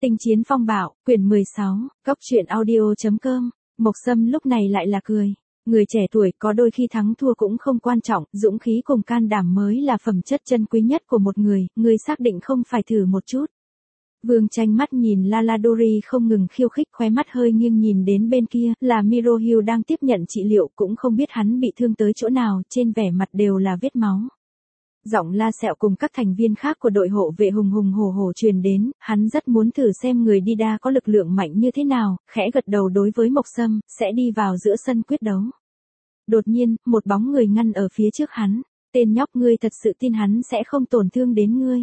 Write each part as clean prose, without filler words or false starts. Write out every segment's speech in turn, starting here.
Tinh chiến phong bạo, quyển 16, Cốc truyện audio.com. Mộc Sâm lúc này lại là cười. Người trẻ tuổi có đôi khi thắng thua cũng không quan trọng, dũng khí cùng can đảm mới là phẩm chất chân quý nhất của một người xác định không phải thử một chút. Vương Tranh mắt nhìn Laladori không ngừng khiêu khích, khóe mắt hơi nghiêng nhìn đến bên kia, là Mirohyu đang tiếp nhận trị liệu, cũng không biết hắn bị thương tới chỗ nào, trên vẻ mặt đều là vết máu. Giọng La Sẹo cùng các thành viên khác của đội hộ vệ hùng hùng hổ hổ truyền đến, hắn rất muốn thử xem người đi đa có lực lượng mạnh như thế nào, khẽ gật đầu đối với Mộc Sâm, sẽ đi vào giữa sân quyết đấu. Đột nhiên, một bóng người ngăn ở phía trước hắn, tên nhóc, ngươi thật sự tin hắn sẽ không tổn thương đến ngươi.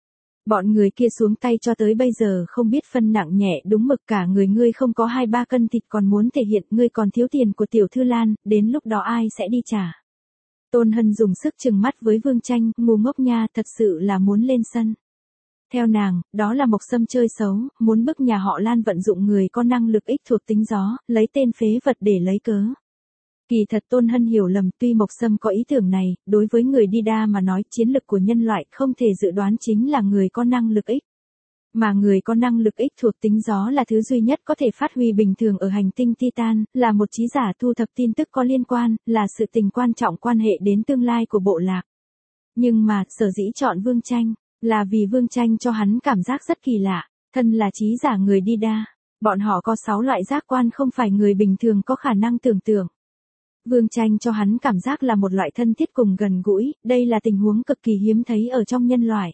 Bọn người kia xuống tay cho tới bây giờ không biết phân nặng nhẹ đúng mực, cả người ngươi không có 2-3 cân thịt còn muốn thể hiện ngươi còn thiếu tiền của tiểu thư Lan, đến lúc đó ai sẽ đi trả. Tôn Hân dùng sức trừng mắt với Vương Tranh, ngu ngốc nha, thật sự là muốn lên sân. Theo nàng, đó là Mộc Sâm chơi xấu, muốn bức nhà họ Lan vận dụng người có năng lực ích thuộc tính gió, lấy tên phế vật để lấy cớ. Kỳ thật Tôn Hân hiểu lầm, tuy Mộc Sâm có ý tưởng này, đối với người đi đa mà nói chiến lực của nhân loại không thể dự đoán chính là người có năng lực ích. Mà người có năng lực ích thuộc tính gió là thứ duy nhất có thể phát huy bình thường ở hành tinh Titan, là một trí giả thu thập tin tức có liên quan, là sự tình quan trọng quan hệ đến tương lai của bộ lạc. Nhưng mà, sở dĩ chọn Vương Tranh, là vì Vương Tranh cho hắn cảm giác rất kỳ lạ, thân là trí giả người đi đa. Bọn họ có 6 loại giác quan không phải người bình thường có khả năng tưởng tượng. Vương Tranh cho hắn cảm giác là một loại thân thiết cùng gần gũi, đây là tình huống cực kỳ hiếm thấy ở trong nhân loại.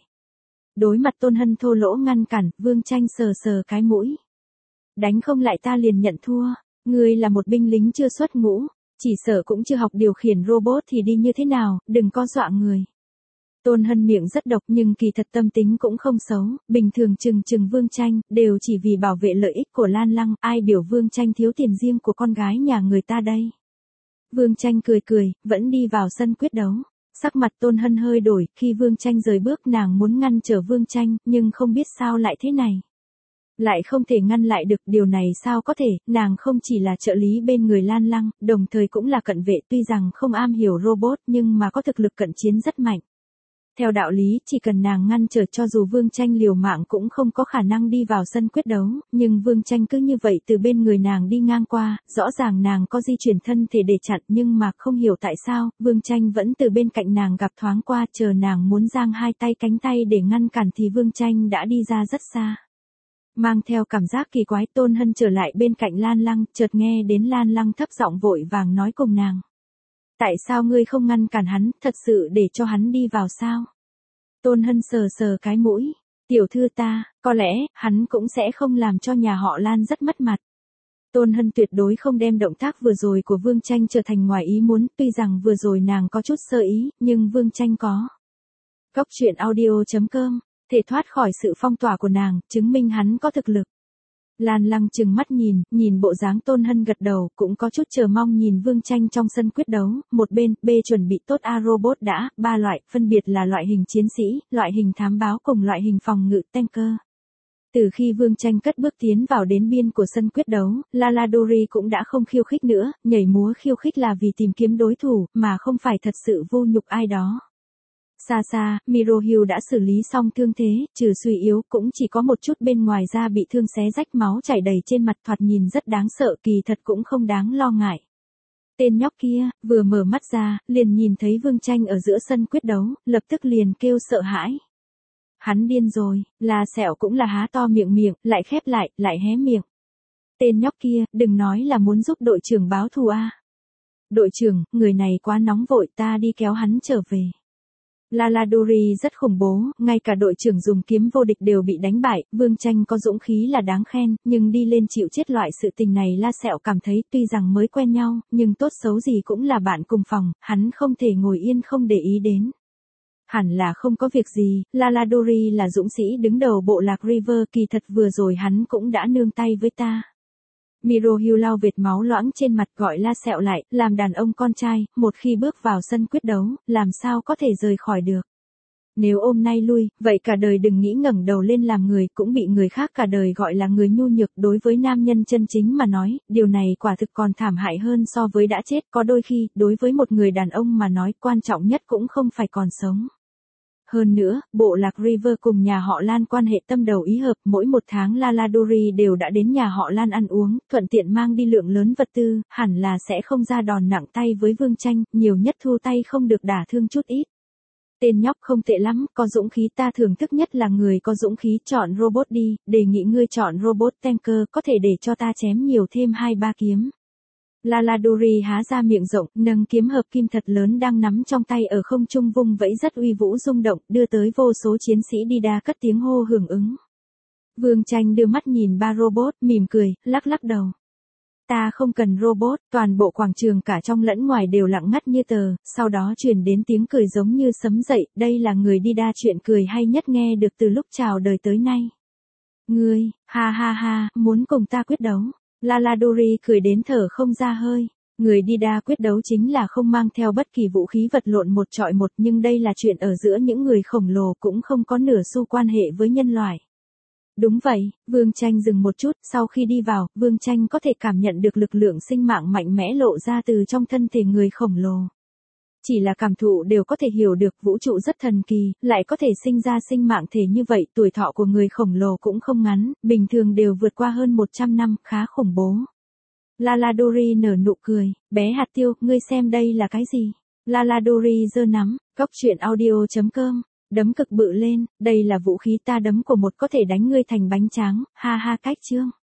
Đối mặt Tôn Hân thô lỗ ngăn cản, Vương Tranh sờ sờ cái mũi. Đánh không lại ta liền nhận thua, ngươi là một binh lính chưa xuất ngũ, chỉ sợ cũng chưa học điều khiển robot thì đi như thế nào, đừng có dọa người. Tôn Hân miệng rất độc nhưng kỳ thật tâm tính cũng không xấu, bình thường chừng Vương Tranh, đều chỉ vì bảo vệ lợi ích của Lan Lăng, ai biểu Vương Tranh thiếu tiền riêng của con gái nhà người ta đây. Vương Tranh cười, vẫn đi vào sân quyết đấu. Sắc mặt Tôn Hân hơi đổi, khi Vương Tranh rời bước nàng muốn ngăn trở Vương Tranh, nhưng không biết sao lại thế này. Lại không thể ngăn lại được, điều này sao có thể, nàng không chỉ là trợ lý bên người Lan Lăng, đồng thời cũng là cận vệ, tuy rằng không am hiểu robot nhưng mà có thực lực cận chiến rất mạnh. Theo đạo lý, chỉ cần nàng ngăn trở cho dù Vương Tranh liều mạng cũng không có khả năng đi vào sân quyết đấu, nhưng Vương Tranh cứ như vậy từ bên người nàng đi ngang qua, rõ ràng nàng có di chuyển thân thể để chặn nhưng mà không hiểu tại sao, Vương Tranh vẫn từ bên cạnh nàng gặp thoáng qua, chờ nàng muốn giang hai tay cánh tay để ngăn cản thì Vương Tranh đã đi ra rất xa. Mang theo cảm giác kỳ quái, Tôn Hân trở lại bên cạnh Lan Lăng, chợt nghe đến Lan Lăng thấp giọng vội vàng nói cùng nàng. Tại sao ngươi không ngăn cản hắn, thật sự để cho hắn đi vào sao? Tôn Hân sờ cái mũi. Tiểu thư ta, có lẽ, hắn cũng sẽ không làm cho nhà họ Lan rất mất mặt. Tôn Hân tuyệt đối không đem động tác vừa rồi của Vương Tranh trở thành ngoài ý muốn, tuy rằng vừa rồi nàng có chút sơ ý, nhưng Vương Tranh có. Cốc truyện audio.com, thể thoát khỏi sự phong tỏa của nàng, chứng minh hắn có thực lực. Lan Lăng trừng mắt nhìn bộ dáng Tôn Hân gật đầu, cũng có chút chờ mong nhìn Vương Tranh trong sân quyết đấu, một bên, B chuẩn bị tốt robot đã, 3 loại, phân biệt là loại hình chiến sĩ, loại hình thám báo cùng loại hình phòng ngự tanker. Từ khi Vương Tranh cất bước tiến vào đến biên của sân quyết đấu, Laladori cũng đã không khiêu khích nữa, nhảy múa khiêu khích là vì tìm kiếm đối thủ, mà không phải thật sự vô nhục ai đó. Xa, Mirohyu đã xử lý xong thương thế, trừ suy yếu cũng chỉ có một chút bên ngoài da bị thương xé rách máu chảy đầy trên mặt, thoạt nhìn rất đáng sợ, kỳ thật cũng không đáng lo ngại. Tên nhóc kia, vừa mở mắt ra, liền nhìn thấy Vương Tranh ở giữa sân quyết đấu, lập tức liền kêu sợ hãi. Hắn điên rồi, La Sẹo cũng là há to miệng, lại khép lại hé miệng. Tên nhóc kia, đừng nói là muốn giúp đội trưởng báo thù a. Đội trưởng, người này quá nóng vội, ta đi kéo hắn trở về. Laladori rất khủng bố, ngay cả đội trưởng dùng kiếm vô địch đều bị đánh bại, Vương Tranh có dũng khí là đáng khen, nhưng đi lên chịu chết loại sự tình này La Sẹo cảm thấy tuy rằng mới quen nhau, nhưng tốt xấu gì cũng là bạn cùng phòng, hắn không thể ngồi yên không để ý đến. Hẳn là không có việc gì, Laladori là dũng sĩ đứng đầu bộ lạc River, kỳ thật vừa rồi hắn cũng đã nương tay với ta. Mirohyu lau vệt máu loãng trên mặt, gọi La Sẹo lại, làm đàn ông con trai, một khi bước vào sân quyết đấu, làm sao có thể rời khỏi được. Nếu ôm nay lui, vậy cả đời đừng nghĩ ngẩng đầu lên làm người, cũng bị người khác cả đời gọi là người nhu nhược. Đối với nam nhân chân chính mà nói, điều này quả thực còn thảm hại hơn so với đã chết, có đôi khi, đối với một người đàn ông mà nói, quan trọng nhất cũng không phải còn sống. Hơn nữa, bộ lạc River cùng nhà họ Lan quan hệ tâm đầu ý hợp, mỗi một tháng Laladori đều đã đến nhà họ Lan ăn uống, thuận tiện mang đi lượng lớn vật tư, hẳn là sẽ không ra đòn nặng tay với Vương Tranh, nhiều nhất thu tay không được đả thương chút ít. Tên nhóc không tệ lắm, có dũng khí, ta thưởng thức nhất là người có dũng khí. Chọn robot đi, đề nghị ngươi chọn robot tanker, có thể để cho ta chém nhiều thêm 2-3 kiếm. Laladori há ra miệng rộng, nâng kiếm hợp kim thật lớn đang nắm trong tay ở không trung vung vẫy rất uy vũ rung động, đưa tới vô số chiến sĩ đi đa cất tiếng hô hưởng ứng. Vương Tranh đưa mắt nhìn ba robot, mỉm cười, lắc lắc đầu. Ta không cần robot, toàn bộ quảng trường cả trong lẫn ngoài đều lặng ngắt như tờ, sau đó truyền đến tiếng cười giống như sấm dậy, đây là người đi đa chuyện cười hay nhất nghe được từ lúc chào đời tới nay. Ngươi, ha ha ha, muốn cùng ta quyết đấu. Laladori cười đến thở không ra hơi. Người đi đa quyết đấu chính là không mang theo bất kỳ vũ khí vật lộn một trọi một, nhưng đây là chuyện ở giữa những người khổng lồ cũng không có nửa xu quan hệ với nhân loại. Đúng vậy, Vương Tranh dừng một chút, sau khi đi vào, Vương Tranh có thể cảm nhận được lực lượng sinh mạng mạnh mẽ lộ ra từ trong thân thể người khổng lồ. Chỉ là cảm thụ đều có thể hiểu được vũ trụ rất thần kỳ, lại có thể sinh ra sinh mạng thể như vậy, tuổi thọ của người khổng lồ cũng không ngắn, bình thường đều vượt qua hơn 100 năm, khá khủng bố. Laladori nở nụ cười, bé hạt tiêu, ngươi xem đây là cái gì? Laladori giơ nắm, cóc truyện audio.com, đấm cực bự lên, đây là vũ khí ta đấm của một có thể đánh ngươi thành bánh tráng, ha ha cách chương.